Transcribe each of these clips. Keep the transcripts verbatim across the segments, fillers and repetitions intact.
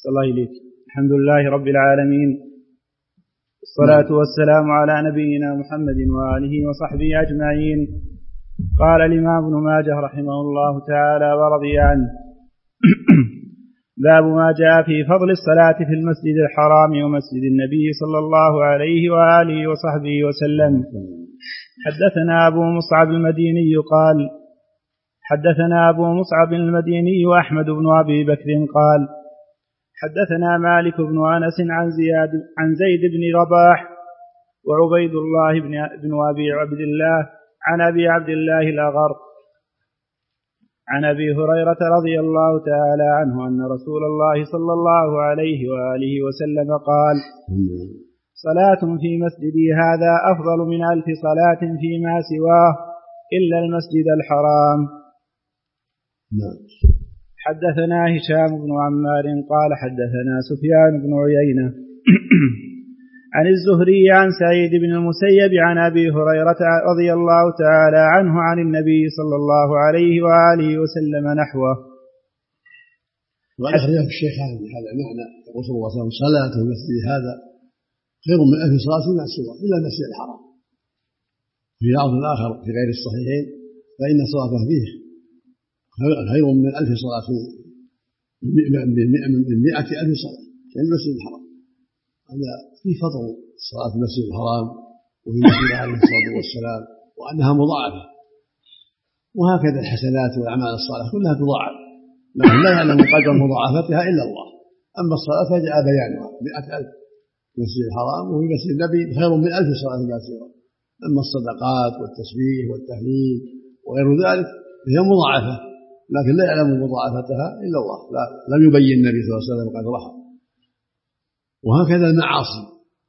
صلى الله إليك. الحمد لله رب العالمين، والصلاة والسلام على نبينا محمد وآله وصحبه أجمعين. قال الإمام ابن ماجه رحمه الله تعالى ورضي عنه: باب ما جاء في فضل الصلاة في المسجد الحرام ومسجد النبي صلى الله عليه وآله وصحبه وسلم. حدثنا أبو مصعب المديني قال حدثنا أبو مصعب المديني وأحمد بن أبي بكر قال حدثنا مالك بن أنس عن زياد عن زيد بن رباح وعبيد الله بن أبي عبد الله عن أبي عبد الله الأغر عن أبي هريرة رضي الله تعالى عنه أن رسول الله صلى الله عليه وآله وسلم قال: صلاة في مسجدي هذا أفضل من ألف صلاة فيما سواه إلا المسجد الحرام. حدثنا هشام بن عمار قال حدثنا سفيان بن عيينة عن الزهري عن سعيد بن المسيب عن أبي هريرة رضي الله تعالى عنه عن النبي صلى الله عليه وآله وسلم نحوه. وأخرجه الشيخان بهذا المعنى: يقول صلى الله عليه وسلم: صلاة في المسجد هذا خير من ألف صلاة فيما سواه إلا المسجد الحرام. في لفظ آخر في غير الصحيحين: فإن صلاته فيه خير من ألف صلاة من مئة ألف صلاة في المسجد الحرام. هذا في فضل الصلاة في المسجد الحرام وفي مسجد عليه الصلاة والسلام، وأنها مضاعفة. وهكذا الحسنات والأعمال الصالحة كلها تضاعف، لكن لا يعلم قدر مضاعفتها إلا الله. أما الصلاة فجاء بيانها مئة ألف في المسجد الحرام، وفي مسجد النبي خير من ألف صلاة فيما سواه. أما الصدقات والتسبيح والتهليل وغير ذلك هي مضاعفة، لكن لا يعلم مضاعفتها إلا الله، لا لم يبين النبي صلى الله عليه وسلم قدرها. وهكذا المعاصي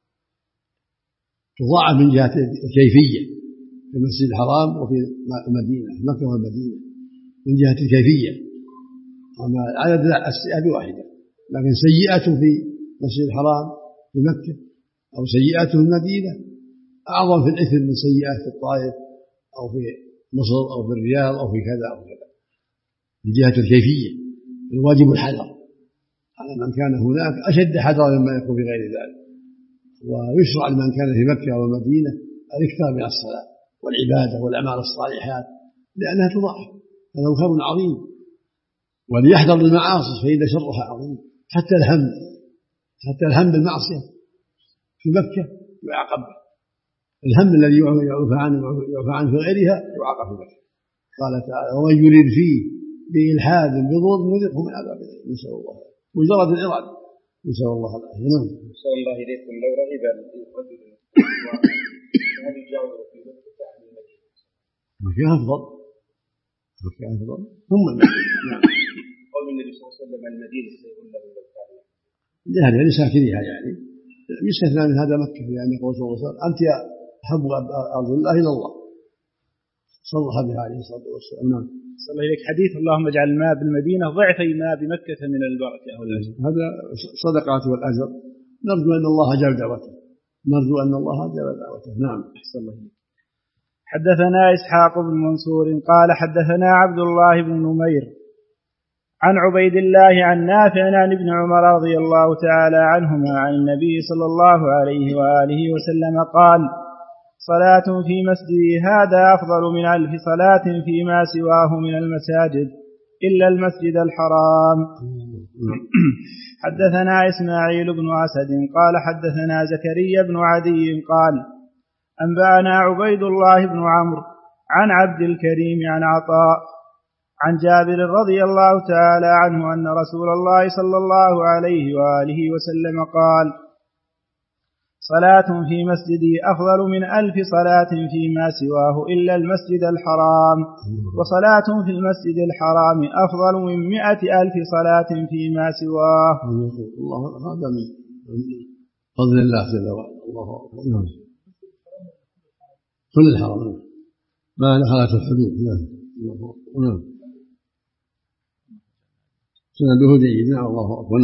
تضاعف من جهة الكيفية في المسجد الحرام وفي المدينة، في مكة والمدينة، من جهة الكيفية. أما العدد لا، السيئة واحدة، لكن سيئة في المسجد الحرام في مكة أو سيئة في المدينة أعظم في الإثم من سيئة في الطائف أو في مصر أو في الرياض أو في كذا أو كذا، من جهة الكيفية. الواجب الحذر على من كان هناك أشد حذرا مما يكون في غير ذلك. ويشرع لمن كان في مكة والمدينة الاكثار من الصلاة والعبادة والأعمال الصالحات، لأنها تضاعف، هذا خير عظيم. وليحذر المعاصي فإن شرها عظيم. حتى الهم حتى الهم بالمعصية في مكة يعاقب، الهم الذي يعفى عنه يعفى عنه في غيرها يعاقب في مكة. قال تعالى: ومن يرد فيه بإلحاد بظلم نذقه من عذاب أليم. نسأل الله مجرد الإرادة، نسأل الله العافية. نعم. نسأل الله إليكم: لو رغب الرجل هل يجاور في مكة عن المدينة؟ مكة أفضل، مكة أفضل ثم المدينة. نعم. قول النبي صلى الله عليه وسلم: المدينة خير له من الكعبة. يعني لساكنها، يعني يستثنى من هذا مكة، لأن يعني يقول صلى الله عليه وسلم: أنت أحب أرض الله إلى الله، صلح بها عليه الصلاة والسلام. نعم. صلى الله عليك. حديث اللهم اجعل الماء بالمدينة ضعفي ما بمكة من البركة والأجر، هذا صدقات والأجر. نرجو أن الله جاب دعوته، نرجو أن الله جاب دعوته. نعم. أحسن الله إليك. حدثنا إسحاق بن منصور قال حدثنا عبد الله بن نمير عن عبيد الله عن نافع عن ابن عمر رضي الله تعالى عنهما عن النبي صلى الله عليه وآله وسلم قال: صلاة في مسجدي هذا أفضل من ألف صلاة فيما سواه من المساجد إلا المسجد الحرام. حدثنا إسماعيل بن أسد قال حدثنا زكريا بن عدي قال أنبأنا عبيد الله بن عمرو عن عبد الكريم عن عطاء عن جابر رضي الله تعالى عنه أن رسول الله صلى الله عليه وآله وسلم قال: صلاة في مسجدي أفضل من ألف صلاة فيما سواه إلا المسجد الحرام، وصلاة في المسجد الحرام أفضل من مئة ألف صلاة فيما سواه. الله هذا من فضل الله جل وعلا. الله أكبر. كل الحرام ما دخلت الحدود. نعم. سنده جيد. نعم. الله أكبر.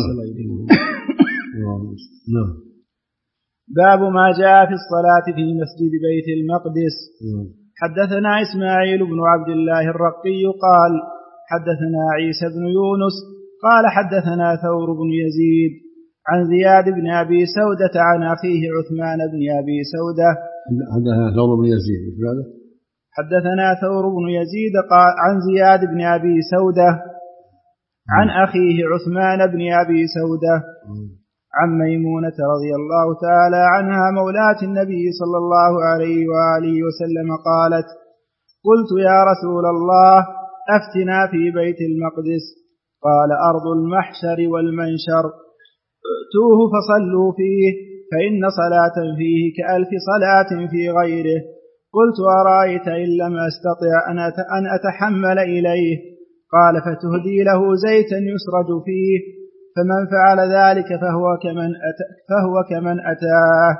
نعم. باب ما جاء في الصلاة في مسجد بيت المقدس. حدثنا إسماعيل بن عبد الله الرقي قال حدثنا عيسى بن يونس قال حدثنا ثور بن يزيد عن زياد بن أبي سودة عن أخيه عثمان بن أبي سودة. حدثنا ثور بن يزيد حدثنا ثور بن يزيد قال عن زياد بن أبي سودة عن أخيه عثمان بن أبي سودة عن ميمونة رضي الله تعالى عنها مولاة النبي صلى الله عليه وآله وسلم قالت: قلت يا رسول الله أفتنا في بيت المقدس. قال: أرض المحشر والمنشر، ائتوه فصلوا فيه فإن صلاة فيه كألف صلاة في غيره. قلت: أرأيت إن لم أستطع أن أتحمل إليه؟ قال: فتهدي له زيتا يسرج فيه، فمن فعل ذلك فهو كمن أتى فهو كمن أتاه.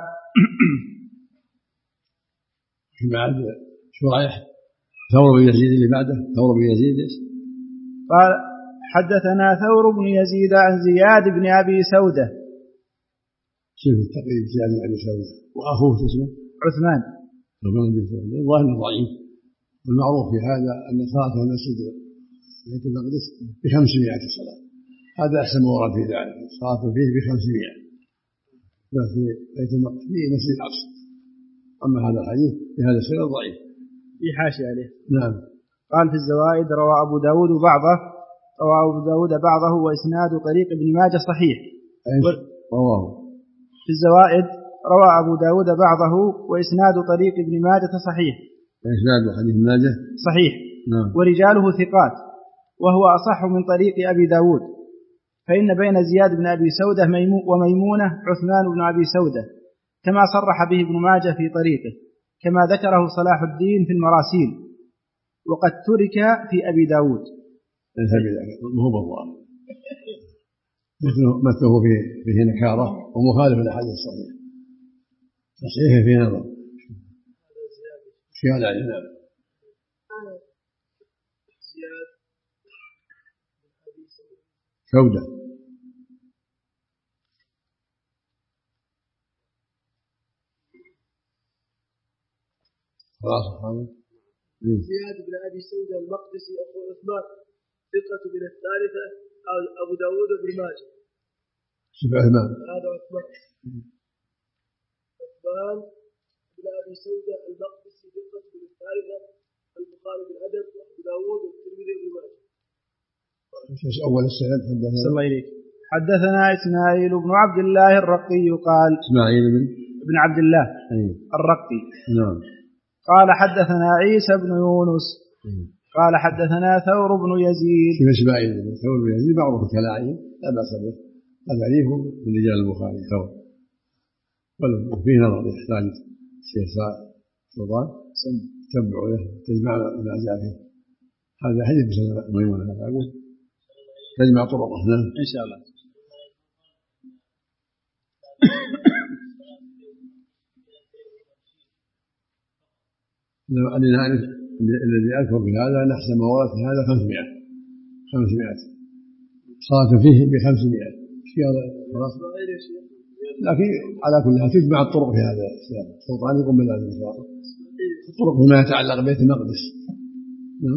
بعد شريح ثور بن يزيد اللي بعده ثور بن يزيد قال: حدثنا ثور بن يزيد عن زياد بن أبي سودة. شوف التقريب زياد بن أبي سودة وأخوه اسمه عثمان. عثمان بن سودة الظاهر ضعيف، والمعروف في هذا أن صلاة المسجد بيت المقدس بخمسمائة صلاة، هذا أحسن ما ورد في ذلك، صلاة فيه بخمسمائة في بيت المقدس في مسجد الأقصى. أما هذا الحديث بهذا السند ضعيف. في حاشية عليه. نعم. قال في الزوائد: روى أبو داود بعضه روى أبو داود بعضه وإسناد طريق ابن ماجه صحيح. رواه. في الزوائد: روى أبو داود بعضه وإسناد طريق ابن ماجه صحيح. إسناد حديث ابن ماجه صحيح. نعم. ورجاله ثقات، وهو أصح من طريق أبي داود، فإن بين زياد بن أبي سودة وميمونة عثمان بن أبي سودة، كما صرح به ابن ماجه في طريقه، كما ذكره صلاح الدين في المراسيل، وقد ترك في أبي داود. ليس بذلك، هو بالله مثله فيه نكارة ومخالف للأحاديث الصحيحة، تصحيحه في نظر شيئا عليه. نعم. سودة خلاص. زياد بن أبي سودة المقدسي أخو عثمان ثقة من الثالثة أبو داود بن ماجه. شبه عثمان. هذا عثمان. عثمان بن أبي سودة المقدسي ثقة من الثالثة البخاري بالأدب وأبو داود والترمذي بن ماجه. أول السند حدثنا الله إليك. حدثنا إسماعيل بن عبد الله الرقي قال إسماعيل بن ابن عبد الله أيه. الرقي. نعم. قال حدثنا عيسى بن يونس قال حدثنا ثور بن يزيد. شوف إسماعيل بن ثور بن يزيد معروف كلاعب لا بأس به، هذا عليه من رجال البخاري ثور، وفيه نظر يحتاج الشيخ سلطان تتبع له تجمع ما جاء فيه. هذا حديث بسند ميمونة هذا أقول تجمع طرقه. نعم إن شاء الله. أنا نعرف الذي أذكر في هذا أن أحسن ما ورد في هذا خمسمائة خمسمائة صلاة فيه بخمسمائة خلاص. لكن على كل حال تجمع الطرق في هذا السياق. سلطان يقوم بذلك إن شاء الله. الطرق فيما يتعلق ببيت المقدس. نعم.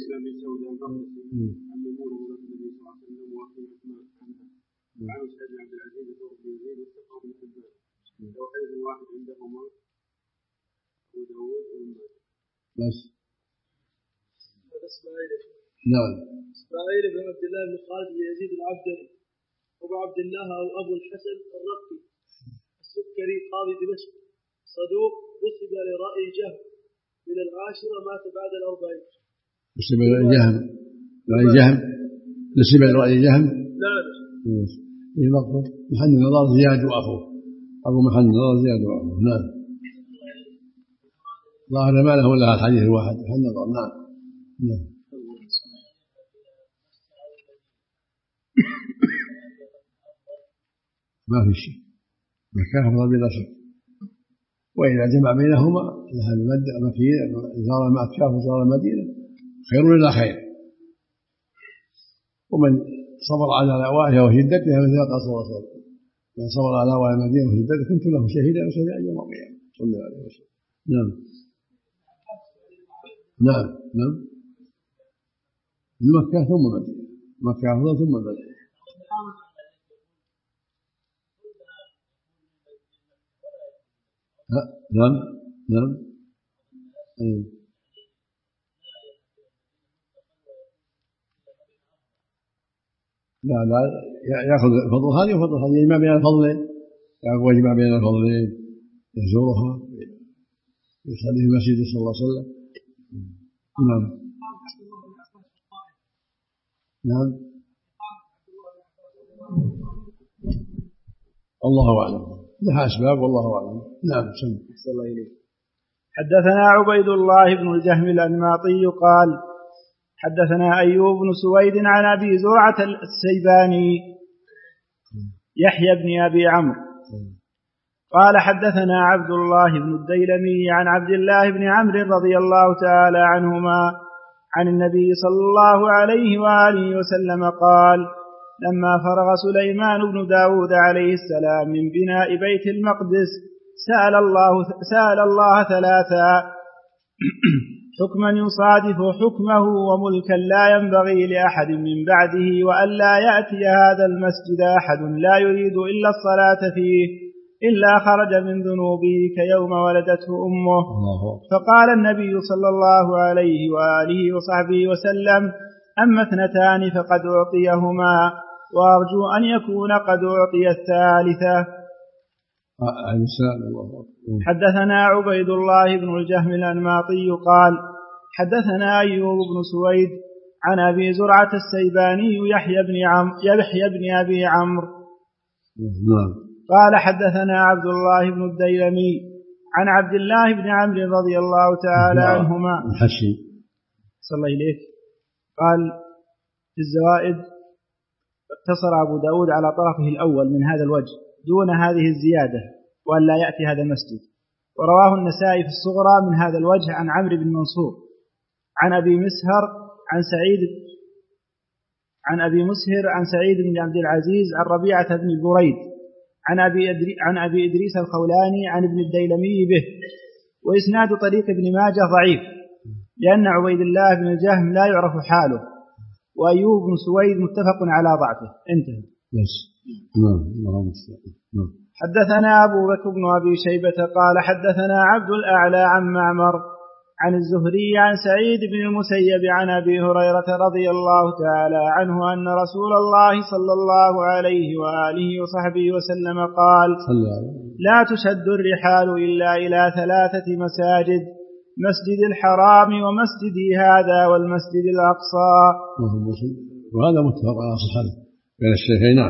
بس. نعم. إسماعيل بن عبد الله بن خالد بن يزيد العبدري أبو عبد الله أو أبو الحسن الرقي السكري قاضي دمشق صدوق نسب لرأي جهم من العاشرة مات بعد الأربعين. نسب لرأي جهم رأي جهم نسب لرأي جهم. نعم. في مقبل محل النظر زياد وأخوه أبو محل النظر زياد وأخوه. نعم. ظاهر ما له إلا الحديث الواحد محل النظر. نعم. نعم. ما في شيء مكان أفضل بلا شك، وإذا جمع بينهما ذهب مكين زار مكة وزار المدينة خير إلا خير، ومن صبر على لوائها وشدتها مثل قال صلى الله عليه وسلم: من صبر على لوائها المدينة وشدتها كنت له شهيدا وشهيدا يوم القيامة. صلى الله عليه وسلم. نعم. نعم. نعم. من مكة ثم المدينة. مكة أفضل ثم المدينة. نعم نعم لا لا يأخذ الفضل هذه وفضل هذه، يجمع بين الفضلين، يجمع بين الفضلين، يزورها يصلي في المسجد صلى الله عليه وسلم. نعم نعم الله أعلم، لها أسباب والله أعلم. نعم سمع. الله إليك. حدثنا عبيد الله بن الجهم الأنماطي قال حدثنا أيوب بن سويد عن أبي زرعة السيباني يحيى بن أبي عمرو قال حدثنا عبد الله بن الديلمي عن عبد الله بن عمرو رضي الله تعالى عنهما عن النبي صلى الله عليه وآله وسلم قال لما فرغ سليمان بن داود عليه السلام من بناء بيت المقدس سأل الله, سأل الله ثلاثا حكما يصادف حكمه وملكا لا ينبغي لأحد من بعده وألا يأتي هذا المسجد أحد لا يريد إلا الصلاة فيه إلا خرج من ذنوبه كيوم ولدته أمه. فقال النبي صلى الله عليه وآله وصحبه وسلم أما اثنتان فقد أعطيهما وأرجو أن يكون قد أعطي الثالثة. حدثنا عبيد الله بن الجهم الأنماطي قال حدثنا أيوب بن سويد عن أبي زرعة السيباني يحيى بن, عم يحيى بن أبي عمرو قال حدثنا عبد الله بن الديلمي عن عبد الله بن عمرو رضي الله تعالى عنهما صلى الله إليك قال في الزوائد اقتصر أبو داود على طرفه الأول من هذا الوجه دون هذه الزيادة وأن لا يأتي هذا المسجد، ورواه النسائي في الصغرى من هذا الوجه عن عمرو بن منصور عن أبي مسهر عن سعيد عن أبي مسهر عن سعيد بن عبد العزيز عن ربيعة بن بريد عن أبي, عن أبي إدريس الخولاني عن ابن الديلمي به، وإسناد طريق ابن ماجه ضعيف لأن عبيد الله بن الجهم لا يعرف حاله، وأيوب بن سويد متفق على ضعفه. انتهى. حدثنا أبو بكر بن أبي شيبة قال حدثنا عبد الأعلى عن معمر عن الزهري عن سعيد بن المسيب عن أبي هريرة رضي الله تعالى عنه أن رسول الله صلى الله عليه وآله وصحبه وسلم قال لا تشد الرحال إلا إلى ثلاثة مساجد مسجد الحرام ومسجدي هذا والمسجد الأقصى. وهذا متفق على صحته بين الشيخين. نعم.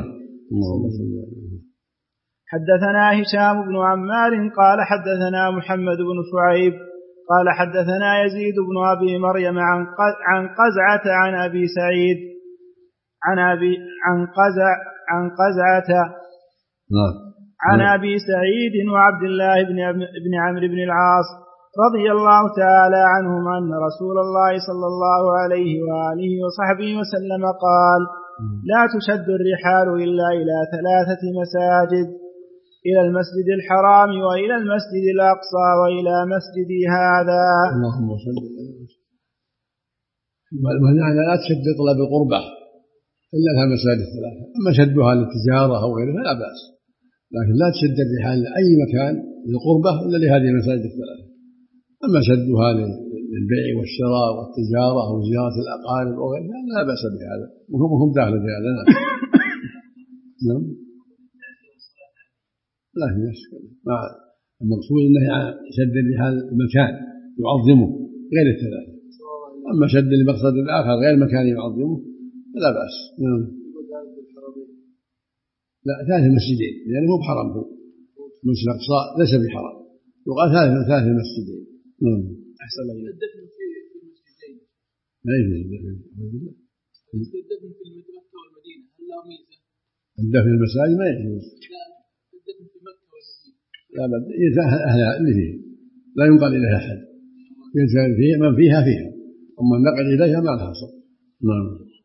حدثنا هشام بن عمار قال حدثنا محمد بن شعيب قال حدثنا يزيد بن أبي مريم عن قزعة عن أبي سعيد عن أبي عن قزع عن قزعة عن أبي سعيد وعبد الله بن عمرو بن العاص رضي الله تعالى عنهم أن رسول الله صلى الله عليه وآله وصحبه وسلم قال لا تشد الرحال إلا إلى ثلاثة مساجد إلى المسجد الحرام وإلى المسجد الأقصى وإلى مسجدي هذا. اللهم صل وسلم. والمعنى لا تشد طلب القربة إلا لها مساجد ثلاثة، أما شدها للتجارة أو غيرها لا بأس، لكن لا تشد الرحال لأي مكان للقربة إلا لهذه المساجد الثلاثة. أما شدها للبيع والشراء والتجارة أو زيارة الأقارب أو غيرها لا بأس بهذا، وهم داخل في هذا. نعم. لا في مشكلة. المقصود أنه شد الرحال المكان يعظمه غير الثلاثة، أما شد المقصد الآخر غير مكان يعظمه فلا بأس. نعم. لا ثالث المسجدين لأنه مو بحرام، هو مسجد الأقصى ليس بحرام، يقال ثالث ثالث المسجدين. نعم. أحسن الله إليك. الدفن في المسجدين ما يجوز الدفن. الدفن في مكة والمدينة هل له ميزة؟ الدفن في المساجد ما يجوز. لا الدفن في مكة والمدينة لا بد أهلها اللي فيه لا ينقل إليها أحد، ينزل فيه من فيها فيها، أما النقل إليها ما لها صوت. نعم.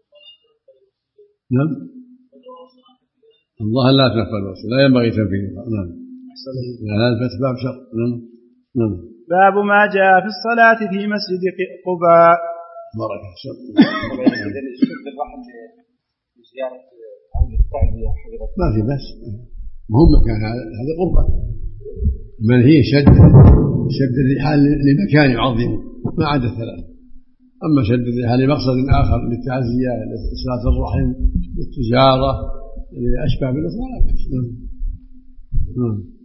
نعم. الله لا تنفذ لا ينبغي تنفيذها. نعم. هذا باب شر. نعم. نعم. باب ما جاء في الصلاة في مسجد قباء. بركة شر. زيارة أو التعزية حضرتك؟ ما في بس، مهم كان هذا قربة، من هي شد شد الرحال لمكان يعظم ما عدا الثلاث. أما شد الرحال لمقصد آخر للتعزية لصلة الرحم للتجارة لأشباه بالأخرى لا بأس.